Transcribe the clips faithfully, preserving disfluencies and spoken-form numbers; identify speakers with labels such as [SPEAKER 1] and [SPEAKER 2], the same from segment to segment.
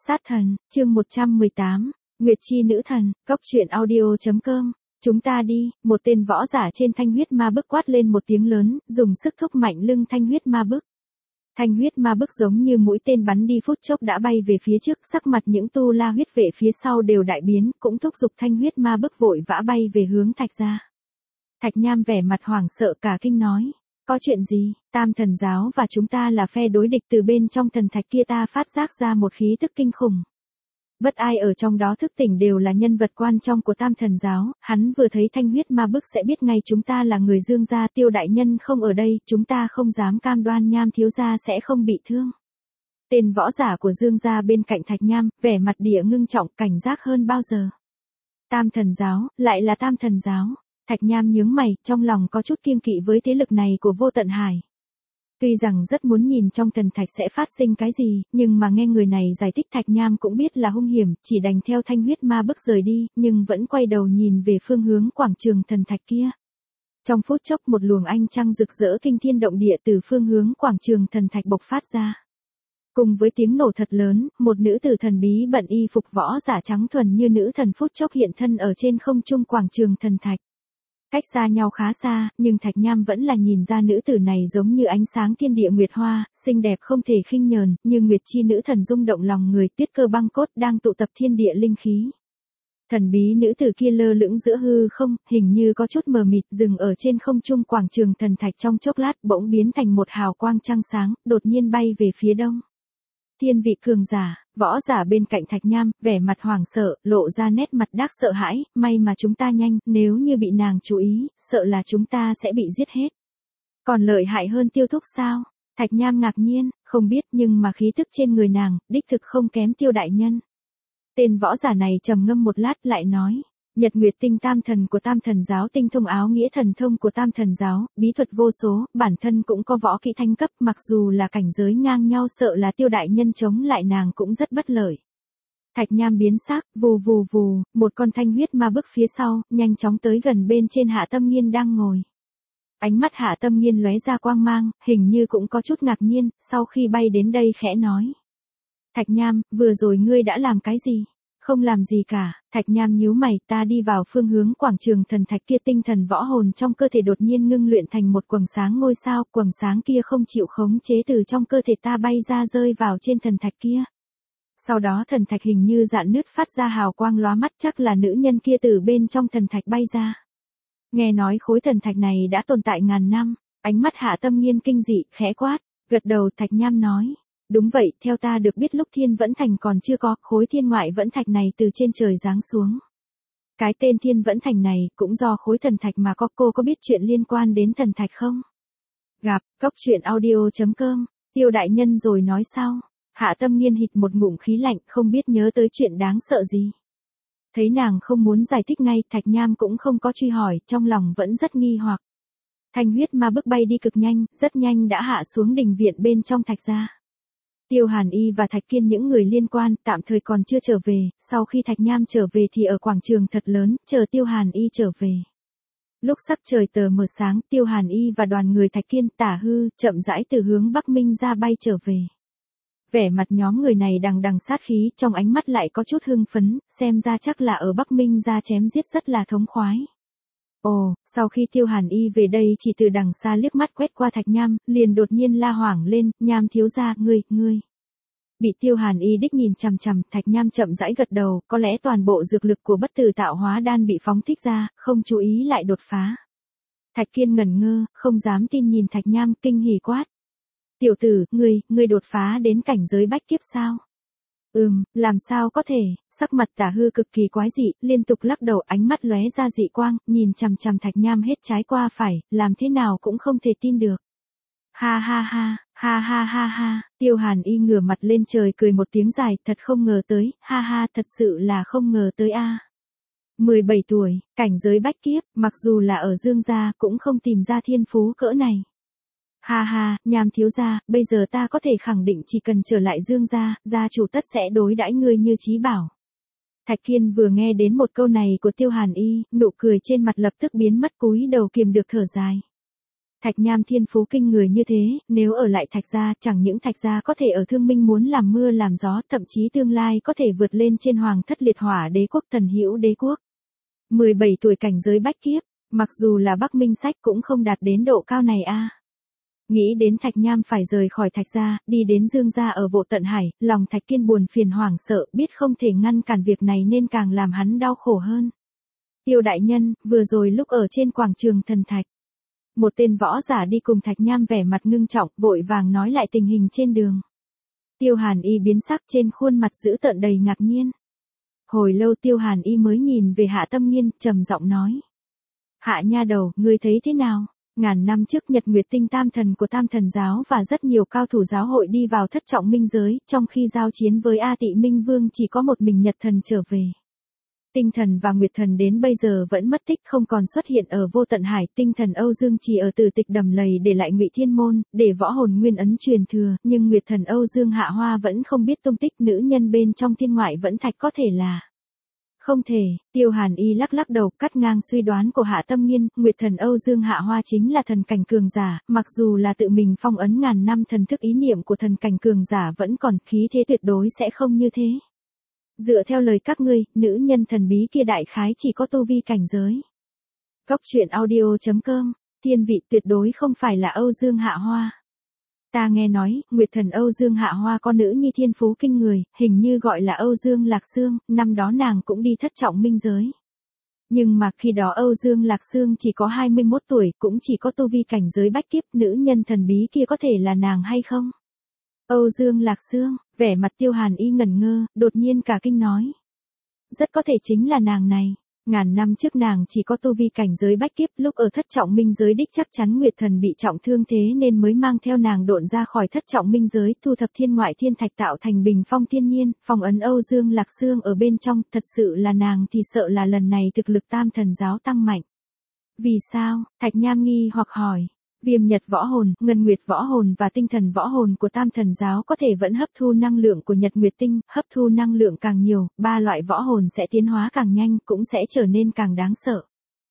[SPEAKER 1] Sát thần, chương một trăm mười tám, Nguyệt Chi nữ thần, cốc truyện audio.com. Chúng ta đi, một tên võ giả trên thanh huyết ma bức quát lên một tiếng lớn, dùng sức thúc mạnh lưng thanh huyết ma bức. Thanh huyết ma bức giống như mũi tên bắn đi phút chốc đã bay về phía trước, sắc mặt những tu la huyết vệ phía sau đều đại biến, cũng thúc giục thanh huyết ma bức vội vã bay về hướng Thạch gia. Thạch Nham vẻ mặt hoảng sợ cả kinh nói, có chuyện gì? Tam thần giáo và chúng ta là phe đối địch, từ bên trong thần thạch kia ta phát giác ra một khí tức kinh khủng. Bất ai ở trong đó thức tỉnh đều là nhân vật quan trọng của tam thần giáo, hắn vừa thấy thanh huyết ma bức sẽ biết ngay chúng ta là người Dương gia. Tiêu đại nhân không ở đây, chúng ta không dám cam đoan Nham thiếu gia sẽ không bị thương. Tên võ giả của Dương gia bên cạnh Thạch Nham, vẻ mặt địa ngưng trọng, cảnh giác hơn bao giờ. Tam thần giáo, lại là tam thần giáo. Thạch Nham nhướng mày, trong lòng có chút kiêng kỵ với thế lực này của Vô Tận Hải. Tuy rằng rất muốn nhìn trong thần thạch sẽ phát sinh cái gì, nhưng mà nghe người này giải thích Thạch Nham cũng biết là hung hiểm, chỉ đành theo thanh huyết ma bức rời đi, nhưng vẫn quay đầu nhìn về phương hướng quảng trường thần thạch kia. Trong phút chốc một luồng ánh trăng rực rỡ kinh thiên động địa từ phương hướng quảng trường thần thạch bộc phát ra. Cùng với tiếng nổ thật lớn, một nữ tử thần bí bận y phục võ giả trắng thuần như nữ thần phút chốc hiện thân ở trên không trung quảng trường thần thạch. Cách xa nhau khá xa, nhưng Thạch Nham vẫn là nhìn ra nữ tử này giống như ánh sáng thiên địa nguyệt hoa, xinh đẹp không thể khinh nhờn, như Nguyệt Chi nữ thần rung động lòng người, tuyết cơ băng cốt đang tụ tập thiên địa linh khí. Thần bí nữ tử kia lơ lửng giữa hư không, hình như có chút mờ mịt, dừng ở trên không trung quảng trường thần thạch trong chốc lát bỗng biến thành một hào quang trăng sáng, đột nhiên bay về phía đông. Thiên vị cường giả, võ giả bên cạnh Thạch Nham, vẻ mặt hoảng sợ, lộ ra nét mặt đắc sợ hãi, may mà chúng ta nhanh, nếu như bị nàng chú ý, sợ là chúng ta sẽ bị giết hết. Còn lợi hại hơn Tiêu Thúc sao? Thạch Nham ngạc nhiên, không biết nhưng mà khí tức trên người nàng, đích thực không kém Tiêu đại nhân. Tên võ giả này trầm ngâm một lát lại nói. Nhật Nguyệt Tinh tam thần của tam thần giáo, tinh thông áo nghĩa thần thông của tam thần giáo, bí thuật vô số, bản thân cũng có võ kỹ thánh cấp, mặc dù là cảnh giới ngang nhau sợ là Tiêu đại nhân chống lại nàng cũng rất bất lợi. Thạch Nham biến sắc, vù vù vù, một con thanh huyết ma bức phía sau, nhanh chóng tới gần bên trên Hạ Tâm Nghiên đang ngồi. Ánh mắt Hạ Tâm Nghiên lóe ra quang mang, hình như cũng có chút ngạc nhiên, sau khi bay đến đây khẽ nói. Thạch Nham, vừa rồi ngươi đã làm cái gì? Không làm gì cả, Thạch Nham nhíu mày, ta đi vào phương hướng quảng trường thần thạch kia, tinh thần võ hồn trong cơ thể đột nhiên ngưng luyện thành một quầng sáng ngôi sao, quầng sáng kia không chịu khống chế từ trong cơ thể ta bay ra rơi vào trên thần thạch kia. Sau đó thần thạch hình như rạn nứt phát ra hào quang lóa mắt, chắc là nữ nhân kia từ bên trong thần thạch bay ra. Nghe nói khối thần thạch này đã tồn tại ngàn năm, ánh mắt Hạ Tâm Nghiên kinh dị, khẽ quát, gật đầu. Thạch Nham nói. Đúng vậy, theo ta được biết lúc Thiên Vẫn Thành còn chưa có, khối thiên ngoại vẫn thạch này từ trên trời giáng xuống. Cái tên Thiên Vẫn Thành này cũng do khối thần thạch mà có. Cô có biết chuyện liên quan đến thần thạch không? Gặp, cốc truyện audio.com, Tiêu đại nhân rồi nói sao? Hạ Tâm Nghiên hít một ngụm khí lạnh, không biết nhớ tới chuyện đáng sợ gì. Thấy nàng không muốn giải thích ngay, Thạch Nham cũng không có truy hỏi, trong lòng vẫn rất nghi hoặc. Thanh huyết ma bức bay đi cực nhanh, rất nhanh đã hạ xuống đình viện bên trong Thạch gia. Tiêu Hàn Y và Thạch Kiên những người liên quan tạm thời còn chưa trở về, sau khi Thạch Nham trở về thì ở quảng trường thật lớn, chờ Tiêu Hàn Y trở về. Lúc sắc trời tờ mờ sáng, Tiêu Hàn Y và đoàn người Thạch Kiên, Tả Hư, chậm rãi từ hướng Bắc Minh ra bay trở về. Vẻ mặt nhóm người này đằng đằng sát khí, trong ánh mắt lại có chút hưng phấn, xem ra chắc là ở Bắc Minh ra chém giết rất là thống khoái. Ồ, sau khi Tiêu Hàn Y về đây chỉ từ đằng xa liếc mắt quét qua Thạch Nham, liền đột nhiên la hoảng lên, Nham thiếu gia, ngươi, ngươi. Bị Tiêu Hàn Y đích nhìn chằm chằm, Thạch Nham chậm rãi gật đầu, có lẽ toàn bộ dược lực của bất tử tạo hóa đan bị phóng thích ra, không chú ý lại đột phá. Thạch Kiên ngẩn ngơ, không dám tin nhìn Thạch Nham, kinh hỉ quát. Tiểu tử, ngươi, ngươi đột phá đến cảnh giới bách kiếp sao? Ừm, làm sao có thể? Sắc mặt Tả Hư cực kỳ quái dị, liên tục lắc đầu, ánh mắt lóe ra dị quang, nhìn chằm chằm Thạch Nham hết trái qua phải, làm thế nào cũng không thể tin được. Ha ha ha, ha ha ha ha, Tiêu Hàn Y ngửa mặt lên trời cười một tiếng dài, thật không ngờ tới, ha ha, thật sự là không ngờ tới a. À. mười bảy tuổi, cảnh giới bách kiếp, mặc dù là ở Dương gia cũng không tìm ra thiên phú cỡ này. Ha ha, Nham thiếu gia, bây giờ ta có thể khẳng định chỉ cần trở lại Dương gia, gia chủ tất sẽ đối đãi ngươi như trí bảo. Thạch Kiên vừa nghe đến một câu này của Tiêu Hàn Y, nụ cười trên mặt lập tức biến mất, cúi đầu kiềm được thở dài. Thạch Nham thiên phú kinh người như thế, nếu ở lại Thạch gia, chẳng những Thạch gia có thể ở Thương Minh muốn làm mưa làm gió, thậm chí tương lai có thể vượt lên trên hoàng thất liệt hỏa đế quốc Thần Hữu đế quốc. mười bảy tuổi cảnh giới bách kiếp, mặc dù là Bắc Minh Sách cũng không đạt đến độ cao này a. Nghĩ đến Thạch Nham phải rời khỏi Thạch gia, đi đến Dương gia ở Vô Tận Hải, lòng Thạch Kiên buồn phiền hoảng sợ, biết không thể ngăn cản việc này nên càng làm hắn đau khổ hơn. Tiêu đại nhân, vừa rồi lúc ở trên quảng trường Thần Thạch, một tên võ giả đi cùng Thạch Nham vẻ mặt ngưng trọng, vội vàng nói lại tình hình trên đường. Tiêu Hàn Y biến sắc, trên khuôn mặt dữ tợn đầy ngạc nhiên. Hồi lâu Tiêu Hàn Y mới nhìn về Hạ Tâm Nghiên, trầm giọng nói: Hạ nha đầu, ngươi thấy thế nào? Ngàn năm trước Nhật Nguyệt Tinh tam thần của tam thần giáo và rất nhiều cao thủ giáo hội đi vào thất trọng minh giới, trong khi giao chiến với A Tị Minh Vương chỉ có một mình Nhật thần trở về. Tinh thần và Nguyệt thần đến bây giờ vẫn mất tích, không còn xuất hiện ở Vô Tận Hải. Tinh thần Âu Dương chỉ ở Từ Tịch Đầm Lầy để lại Ngụy Thiên Môn, để võ hồn nguyên ấn truyền thừa, nhưng Nguyệt thần Âu Dương Hạ Hoa vẫn không biết tung tích. Nữ nhân bên trong thiên ngoại vẫn thạch có thể là... Không thể. Tiêu Hàn Y lắc lắc đầu, cắt ngang suy đoán của Hạ Tâm Nghiên. Nguyệt thần Âu Dương Hạ Hoa chính là thần cảnh cường giả, mặc dù là tự mình phong ấn ngàn năm thần thức, ý niệm của thần cảnh cường giả vẫn còn, khí thế tuyệt đối sẽ không như thế. Dựa theo lời các ngươi, nữ nhân thần bí kia đại khái chỉ có tu vi cảnh giới. Góc truyện audio chấm com, thiên vị tuyệt đối không phải là Âu Dương Hạ Hoa. Ta nghe nói, Nguyệt thần Âu Dương Hạ Hoa có nữ nhi thiên phú kinh người, hình như gọi là Âu Dương Lạc Sương, năm đó nàng cũng đi thất trọng minh giới. Nhưng mà khi đó Âu Dương Lạc Sương chỉ có hai mươi mốt tuổi, cũng chỉ có tu vi cảnh giới bách kiếp, nữ nhân thần bí kia có thể là nàng hay không? Âu Dương Lạc Sương, vẻ mặt Tiêu Hàn Y ngẩn ngơ, đột nhiên cả kinh nói. Rất có thể chính là nàng này. Ngàn năm trước nàng chỉ có tu vi cảnh giới bách kiếp, lúc ở thất trọng minh giới đích chắc chắn Nguyệt thần bị trọng thương thế nên mới mang theo nàng độn ra khỏi thất trọng minh giới, thu thập thiên ngoại thiên thạch tạo thành bình phong thiên nhiên, phong ấn Âu Dương Lạc Sương ở bên trong. Thật sự là nàng thì sợ là lần này thực lực tam thần giáo tăng mạnh. Vì sao? Thạch Nham nghi hoặc hỏi. Viêm Nhật võ hồn, Ngân Nguyệt võ hồn và tinh thần võ hồn của tam thần giáo có thể vẫn hấp thu năng lượng của Nhật Nguyệt Tinh, hấp thu năng lượng càng nhiều, ba loại võ hồn sẽ tiến hóa càng nhanh, cũng sẽ trở nên càng đáng sợ.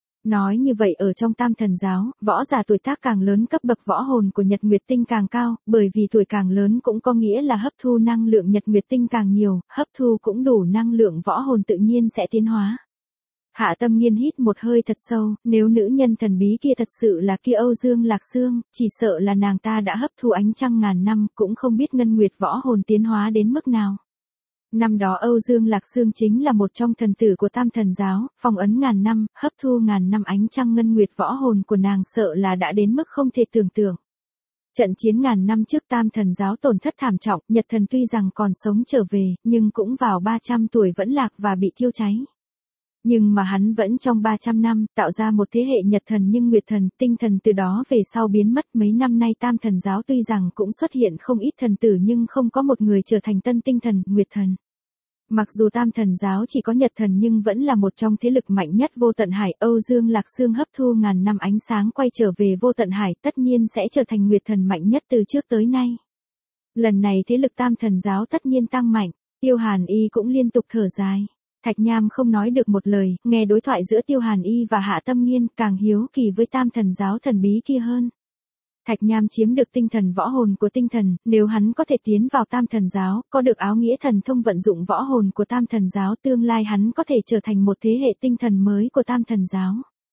[SPEAKER 1] Nói như vậy ở trong tam thần giáo, võ giả tuổi tác càng lớn cấp bậc võ hồn của Nhật Nguyệt Tinh càng cao, bởi vì tuổi càng lớn cũng có nghĩa là hấp thu năng lượng Nhật Nguyệt Tinh càng nhiều, hấp thu cũng đủ năng lượng võ hồn tự nhiên sẽ tiến hóa. Hạ Tâm Nghiên hít một hơi thật sâu, nếu nữ nhân thần bí kia thật sự là kia Âu Dương Lạc Sương, chỉ sợ là nàng ta đã hấp thu ánh trăng ngàn năm, cũng không biết Ngân Nguyệt võ hồn tiến hóa đến mức nào. Năm đó Âu Dương Lạc Sương chính là một trong thần tử của tam thần giáo, phong ấn ngàn năm, hấp thu ngàn năm ánh trăng Ngân Nguyệt võ hồn của nàng sợ là đã đến mức không thể tưởng tượng. Trận chiến ngàn năm trước tam thần giáo tổn thất thảm trọng, Nhật thần tuy rằng còn sống trở về, nhưng cũng vào ba trăm tuổi vẫn lạc và bị thiêu cháy. Nhưng mà hắn vẫn trong ba trăm năm, tạo ra một thế hệ Nhật thần nhưng Nguyệt thần, tinh thần từ đó về sau biến mất. Mấy năm nay tam thần giáo tuy rằng cũng xuất hiện không ít thần tử nhưng không có một người trở thành tân tinh thần, Nguyệt thần. Mặc dù tam thần giáo chỉ có Nhật thần nhưng vẫn là một trong thế lực mạnh nhất Vô Tận Hải. Âu Dương Lạc Sương hấp thu ngàn năm ánh sáng quay trở về Vô Tận Hải, tất nhiên sẽ trở thành Nguyệt thần mạnh nhất từ trước tới nay. Lần này thế lực tam thần giáo tất nhiên tăng mạnh, Tiêu Hàn Y cũng liên tục thở dài. Thạch Nham không nói được một lời, nghe đối thoại giữa Tiêu Hàn Y và Hạ Tâm Nghiên, càng hiếu kỳ với tam thần giáo thần bí kia hơn. Thạch Nham chiếm được tinh thần võ hồn của tinh thần, nếu hắn có thể tiến vào tam thần giáo, có được áo nghĩa thần thông vận dụng võ hồn của tam thần giáo, tương lai hắn có thể trở thành một thế hệ tinh thần mới của tam thần giáo.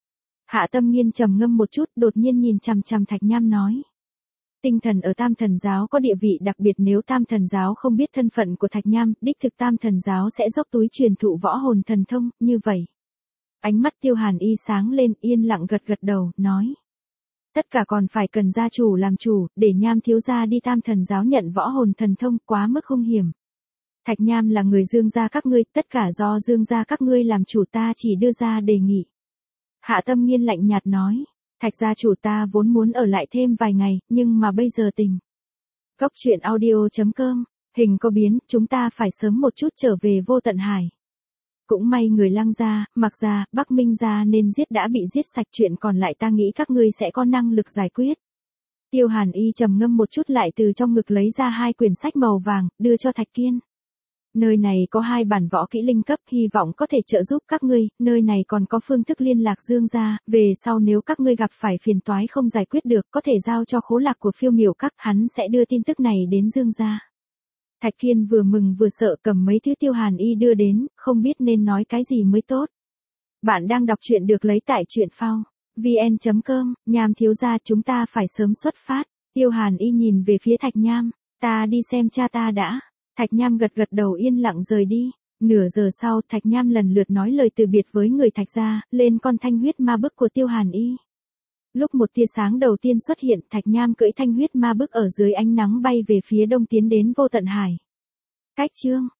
[SPEAKER 1] Hạ Tâm Nghiên trầm ngâm một chút, đột nhiên nhìn chằm chằm Thạch Nham nói. Tinh thần ở tam thần giáo có địa vị đặc biệt, nếu tam thần giáo không biết thân phận của Thạch Nham, đích thực tam thần giáo sẽ dốc túi truyền thụ võ hồn thần thông, như vậy. Ánh mắt Tiêu Hàn Y sáng lên, yên lặng gật gật đầu, nói. Tất cả còn phải cần gia chủ làm chủ, để Nham thiếu gia đi tam thần giáo nhận võ hồn thần thông, quá mức hung hiểm. Thạch Nham là người Dương gia các ngươi, tất cả do Dương gia các ngươi làm chủ, ta chỉ đưa ra đề nghị. Hạ Tâm Nghiên lạnh nhạt nói. Thạch gia chủ ta vốn muốn ở lại thêm vài ngày, nhưng mà bây giờ tình. Góc truyện audio chấm com, hình có biến, chúng ta phải sớm một chút trở về Vô Tận Hải. Cũng may người Lăng gia, Mạc gia, Bắc Minh gia nên giết đã bị giết sạch, chuyện còn lại ta nghĩ các ngươi sẽ có năng lực giải quyết. Tiêu Hàn Y trầm ngâm một chút lại từ trong ngực lấy ra hai quyển sách màu vàng, đưa cho Thạch Kiên. Nơi này có hai bản võ kỹ linh cấp, hy vọng có thể trợ giúp các ngươi, nơi này còn có phương thức liên lạc Dương gia, về sau nếu các ngươi gặp phải phiền toái không giải quyết được, có thể giao cho khố lạc của Phiêu Miểu Các, hắn sẽ đưa tin tức này đến Dương gia. Thạch Kiên vừa mừng vừa sợ cầm mấy thứ Tiêu Hàn Y đưa đến, không biết nên nói cái gì mới tốt. Bạn đang đọc truyện được lấy tại truyện phao vn chấm com, Nham thiếu gia chúng ta phải sớm xuất phát. Tiêu Hàn Y nhìn về phía Thạch Nham, ta đi xem cha ta đã. Thạch Nham gật gật đầu yên lặng rời đi. Nửa giờ sau Thạch Nham lần lượt nói lời từ biệt với người Thạch gia, lên con thanh huyết ma bức của Tiêu Hàn Y. Lúc một tia sáng đầu tiên xuất hiện, Thạch Nham cưỡi thanh huyết ma bức ở dưới ánh nắng bay về phía đông tiến đến Vô Tận Hải. Cách chương